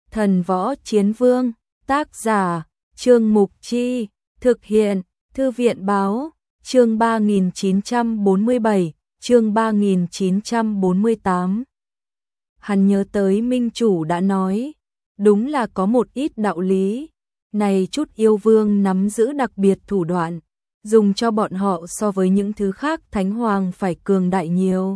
Thần Võ Chiến Vương, tác giả, Trương Mục Chi, thực hiện, Thư viện Báo, chương 3947, chương 3948. Hắn nhớ tới minh chủ đã nói, đúng là có một ít đạo lý, này chút yêu vương nắm giữ đặc biệt thủ đoạn, dùng cho bọn họ so với những thứ khác thánh hoàng phải cường đại nhiều.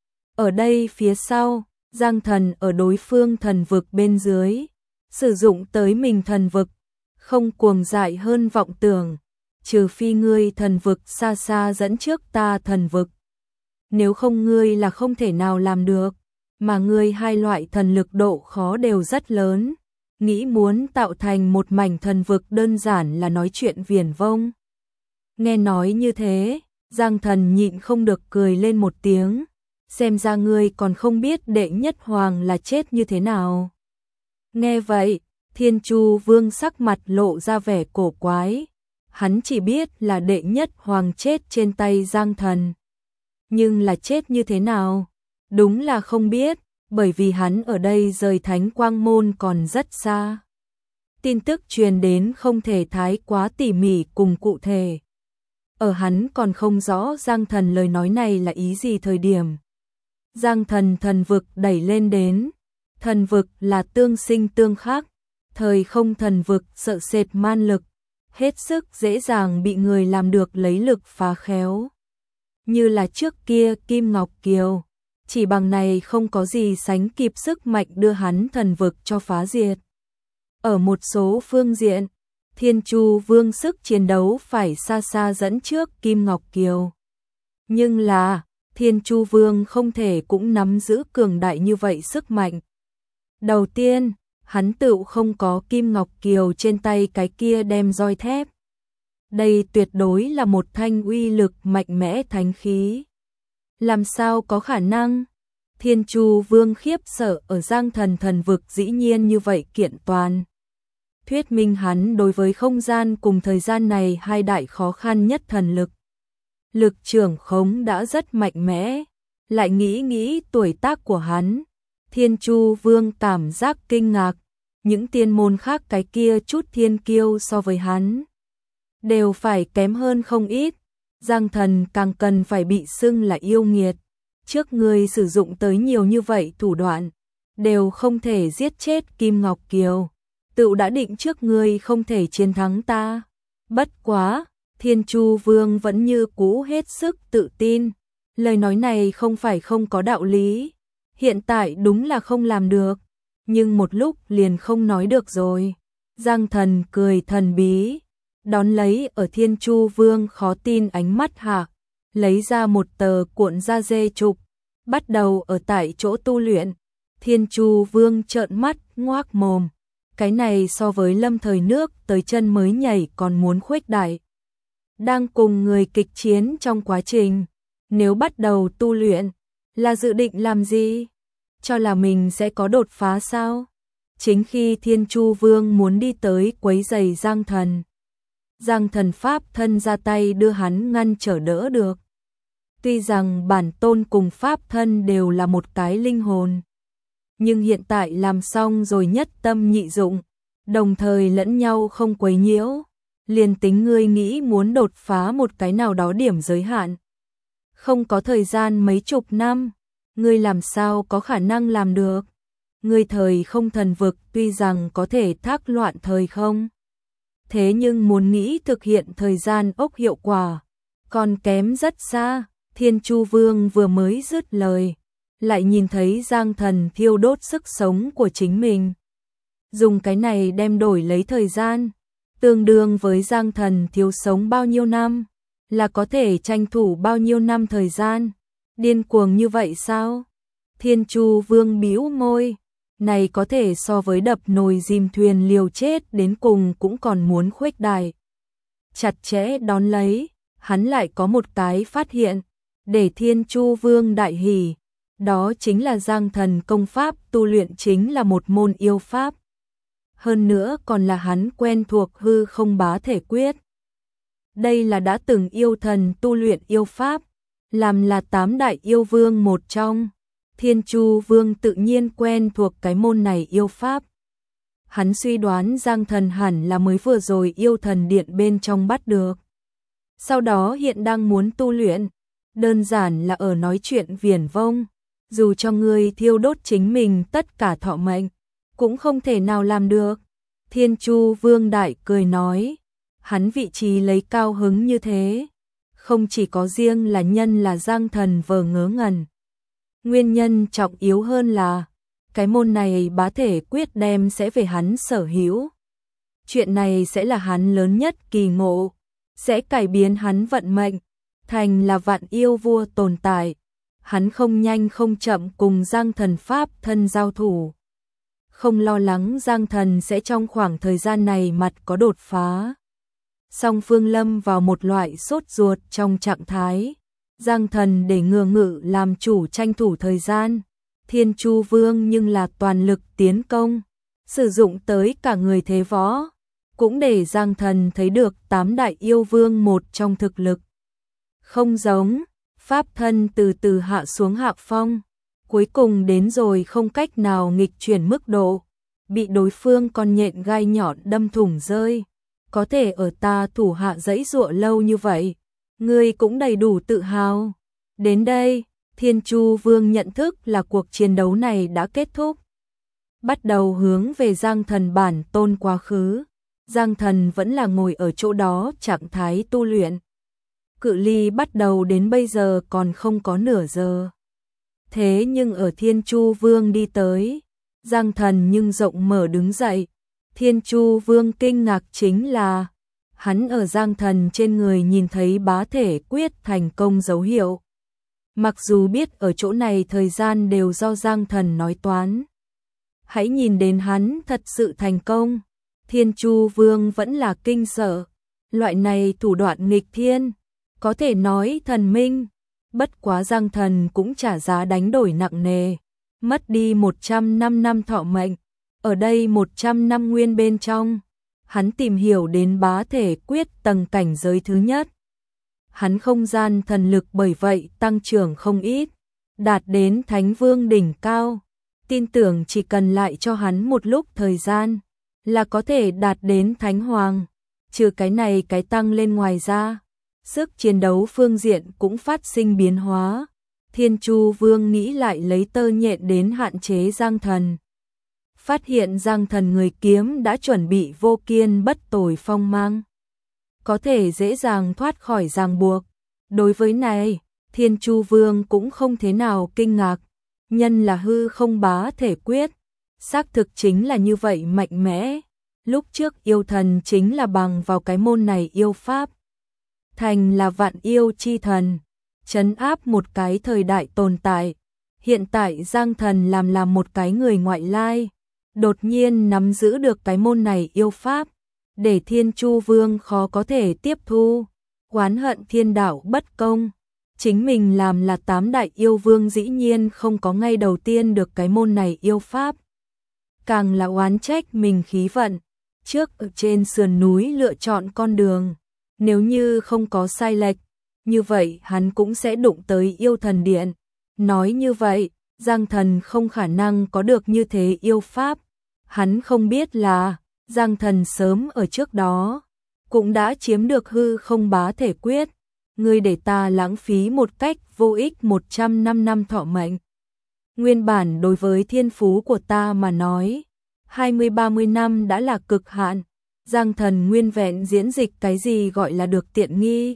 Ở đây phía sau, Giang Thần ở đối phương thần vực bên dưới, sử dụng tới mình thần vực, không cuồng dại hơn vọng tưởng, trừ phi ngươi thần vực xa xa dẫn trước ta thần vực. Nếu không ngươi là không thể nào làm được, mà ngươi hai loại thần lực độ khó đều rất lớn, nghĩ muốn tạo thành một mảnh thần vực đơn giản là nói chuyện viển vông. Nghe nói như thế, Giang Thần nhịn không được cười lên một tiếng, xem ra ngươi còn không biết đệ nhất hoàng là chết như thế nào. Nghe vậy, Thiên Chu Vương sắc mặt lộ ra vẻ cổ quái, hắn chỉ biết là đệ nhất hoàng chết trên tay Giang Thần. Nhưng là chết như thế nào? Đúng là không biết, bởi vì hắn ở đây rời Thánh Quang Môn còn rất xa. Tin tức truyền đến không thể thái quá tỉ mỉ cùng cụ thể. Ở hắn còn không rõ Giang Thần lời nói này là ý gì thời điểm. Giang Thần thần vực đẩy lên đến, thần vực là tương sinh tương khắc, thời không thần vực sợ sệt man lực, hết sức dễ dàng bị người làm được lấy lực phá khéo. Như là trước kia Kim Ngọc Kiều, chỉ bằng này không có gì sánh kịp sức mạnh đưa hắn thần vực cho phá diệt. Ở một số phương diện, Thiên Chu Vương sức chiến đấu phải xa xa dẫn trước Kim Ngọc Kiều. Nhưng là, Thiên Chu Vương không thể cũng nắm giữ cường đại như vậy sức mạnh. Đầu tiên, hắn tự không có Kim Ngọc Kiều trên tay cái kia đem roi thép. Đây tuyệt đối là một thanh uy lực mạnh mẽ thánh khí. Làm sao có khả năng? Thiên Chu Vương khiếp sợ ở Giang Thần thần vực dĩ nhiên như vậy kiện toàn. Thuyết minh hắn đối với không gian cùng thời gian này hai đại khó khăn nhất thần lực. Lực trưởng khống đã rất mạnh mẽ, lại nghĩ tuổi tác của hắn. Thiên Chu Vương cảm giác kinh ngạc, những tiên môn khác cái kia chút thiên kiêu so với hắn đều phải kém hơn không ít. Giang Thần càng cần phải bị xưng là yêu nghiệt. Trước ngươi sử dụng tới nhiều như vậy thủ đoạn, đều không thể giết chết Kim Ngọc Kiều. Tự đã định trước ngươi không thể chiến thắng ta. Bất quá, Thiên Chu Vương vẫn như cũ hết sức tự tin. Lời nói này không phải không có đạo lý. Hiện tại đúng là không làm được, nhưng một lúc liền không nói được rồi. Giang Thần cười thần bí, đón lấy ở Thiên Chu Vương khó tin ánh mắt hạ, lấy ra một tờ cuộn da dê trục, bắt đầu ở tại chỗ tu luyện. Thiên Chu Vương trợn mắt ngoác mồm, cái này so với Lâm Thời Nước tới chân mới nhảy còn muốn khuếch đại. Đang cùng người kịch chiến trong quá trình, nếu bắt đầu tu luyện, là dự định làm gì? Cho là mình sẽ có đột phá sao? Chính khi Thiên Chu Vương muốn đi tới quấy giày Giang Thần, Giang Thần pháp thân ra tay đưa hắn ngăn trở đỡ được. Tuy rằng bản tôn cùng pháp thân đều là một cái linh hồn, nhưng hiện tại làm xong rồi nhất tâm nhị dụng, đồng thời lẫn nhau không quấy nhiễu, liền tính ngươi nghĩ muốn đột phá một cái nào đó điểm giới hạn, không có thời gian mấy chục năm, ngươi làm sao có khả năng làm được? Ngươi thời không thần vực tuy rằng có thể thác loạn thời không, thế nhưng muốn nghĩ thực hiện thời gian ốc hiệu quả, còn kém rất xa. Thiên Chu Vương vừa mới dứt lời, lại nhìn thấy Giang Thần thiêu đốt sức sống của chính mình. Dùng cái này đem đổi lấy thời gian, tương đương với Giang Thần thiếu sống bao nhiêu năm, là có thể tranh thủ bao nhiêu năm thời gian. Điên cuồng như vậy sao? Thiên Chu Vương bĩu môi, này có thể so với đập nồi dìm thuyền liều chết đến cùng cũng còn muốn khuếch đại. Chặt chẽ đón lấy, hắn lại có một cái phát hiện, để Thiên Chu Vương đại hỉ, đó chính là Giang Thần công pháp tu luyện chính là một môn yêu pháp. Hơn nữa còn là hắn quen thuộc hư không bá thể quyết. Đây là đã từng yêu thần tu luyện yêu pháp, làm là 8 đại yêu vương một trong. Thiên Chu Vương tự nhiên quen thuộc cái môn này yêu pháp. Hắn suy đoán Giang Thần hẳn là mới vừa rồi yêu thần điện bên trong bắt được. Sau đó hiện đang muốn tu luyện, đơn giản là ở nói chuyện viển vông, dù cho ngươi thiêu đốt chính mình tất cả thọ mệnh, cũng không thể nào làm được. Thiên Chu Vương Đại cười nói, hắn vị trí lấy cao hứng như thế, không chỉ có riêng là nhân là Giang Thần vờ ngớ ngẩn. Nguyên nhân trọng yếu hơn là, cái môn này bá thể quyết đem sẽ về hắn sở hữu. Chuyện này sẽ là hắn lớn nhất kỳ ngộ, sẽ cải biến hắn vận mệnh, thành là vạn yêu vua tồn tại. Hắn không nhanh không chậm cùng Giang Thần pháp thân giao thủ. Không lo lắng Giang Thần sẽ trong khoảng thời gian này mặt có đột phá. Song phương lâm vào một loại sốt ruột trong trạng thái. Giang Thần để ngừa ngự làm chủ tranh thủ thời gian. Thiên Chu Vương nhưng là toàn lực tiến công, sử dụng tới cả người thế võ, cũng để Giang Thần thấy được 8 đại yêu vương một trong thực lực. Không giống, pháp thân từ từ hạ xuống hạ phong, cuối cùng đến rồi không cách nào nghịch chuyển mức độ, bị đối phương con nhện gai nhọn đâm thủng rơi. Có thể ở ta thủ hạ dãy dụa lâu như vậy, ngươi cũng đầy đủ tự hào. Đến đây, Thiên Chu Vương nhận thức là cuộc chiến đấu này đã kết thúc. Bắt đầu hướng về Giang Thần bản tôn quá khứ. Giang Thần vẫn là ngồi ở chỗ đó trạng thái tu luyện. Cự ly bắt đầu đến bây giờ còn không có nửa giờ. Thế nhưng ở Thiên Chu Vương đi tới, Giang Thần nhưng rộng mở đứng dậy. Thiên Chu Vương kinh ngạc chính là, hắn ở Giang Thần trên người nhìn thấy bá thể quyết thành công dấu hiệu. Mặc dù biết ở chỗ này thời gian đều do Giang Thần nói toán. Hãy nhìn đến hắn thật sự thành công. Thiên Chu Vương vẫn là kinh sợ. Loại này thủ đoạn nghịch thiên, có thể nói thần minh. Bất quá Giang Thần cũng trả giá đánh đổi nặng nề. Mất đi 105 năm thọ mệnh. Ở đây 100 năm nguyên bên trong, hắn tìm hiểu đến bá thể quyết tầng cảnh giới thứ nhất. Hắn không gian thần lực bởi vậy tăng trưởng không ít, đạt đến Thánh Vương đỉnh cao. Tin tưởng chỉ cần lại cho hắn một lúc thời gian, là có thể đạt đến Thánh Hoàng. Trừ cái này cái tăng lên ngoài ra, sức chiến đấu phương diện cũng phát sinh biến hóa. Thiên Chu Vương nghĩ lại lấy tơ nhện đến hạn chế Giang Thần. Phát hiện Giang Thần người kiếm đã chuẩn bị vô kiên bất tồi phong mang, có thể dễ dàng thoát khỏi ràng buộc. Đối với này, Thiên Chu Vương cũng không thế nào kinh ngạc, nhân là hư không bá thể quyết, xác thực chính là như vậy mạnh mẽ. Lúc trước yêu thần chính là bằng vào cái môn này yêu pháp, thành là vạn yêu chi thần, trấn áp một cái thời đại tồn tại. Hiện tại Giang Thần làm một cái người ngoại lai, đột nhiên nắm giữ được cái môn này yêu pháp, để Thiên Chu Vương khó có thể tiếp thu, oán hận thiên đạo bất công. Chính mình làm là 8 đại yêu vương dĩ nhiên không có ngay đầu tiên được cái môn này yêu pháp. Càng là oán trách mình khí vận, trước ở trên sườn núi lựa chọn con đường, nếu như không có sai lệch, như vậy hắn cũng sẽ đụng tới yêu thần điện. Nói như vậy, Giang Thần không khả năng có được như thế yêu pháp. Hắn không biết là, Giang Thần sớm ở trước đó, cũng đã chiếm được hư không bá thể quyết. Ngươi để ta lãng phí một cách vô ích 105 năm thọ mệnh. Nguyên bản đối với thiên phú của ta mà nói, 20-30 năm đã là cực hạn. Giang Thần nguyên vẹn diễn dịch cái gì gọi là được tiện nghi.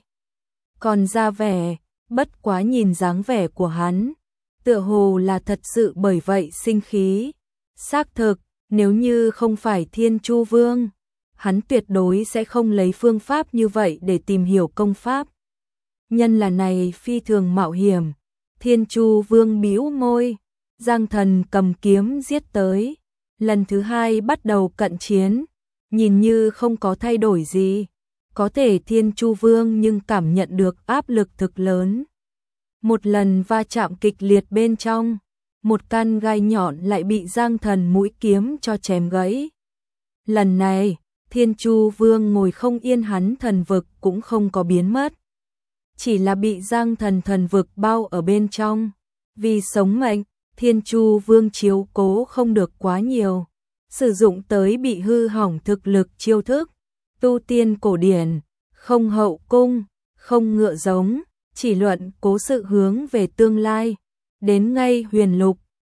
Còn ra vẻ, bất quá nhìn dáng vẻ của hắn, tựa hồ là thật sự bởi vậy sinh khí. Xác thực, nếu như không phải Thiên Chu Vương, hắn tuyệt đối sẽ không lấy phương pháp như vậy để tìm hiểu công pháp. Nhân là này phi thường mạo hiểm. Thiên Chu Vương bĩu môi, Giang Thần cầm kiếm giết tới. Lần thứ hai bắt đầu cận chiến, nhìn như không có thay đổi gì. Có thể Thiên Chu Vương nhưng cảm nhận được áp lực thực lớn. Một lần va chạm kịch liệt bên trong, một căn gai nhọn lại bị Giang Thần mũi kiếm cho chém gãy. Lần này, Thiên Chu Vương ngồi không yên, hắn thần vực cũng không có biến mất. Chỉ là bị Giang Thần thần vực bao ở bên trong. Vì sống mệnh, Thiên Chu Vương chiếu cố không được quá nhiều. sử dụng tới bị hư hỏng thực lực chiêu thức, tu tiên cổ điển, không hậu cung, không ngựa giống, chỉ luận cố sự hướng về tương lai. Đến ngay huyền lục,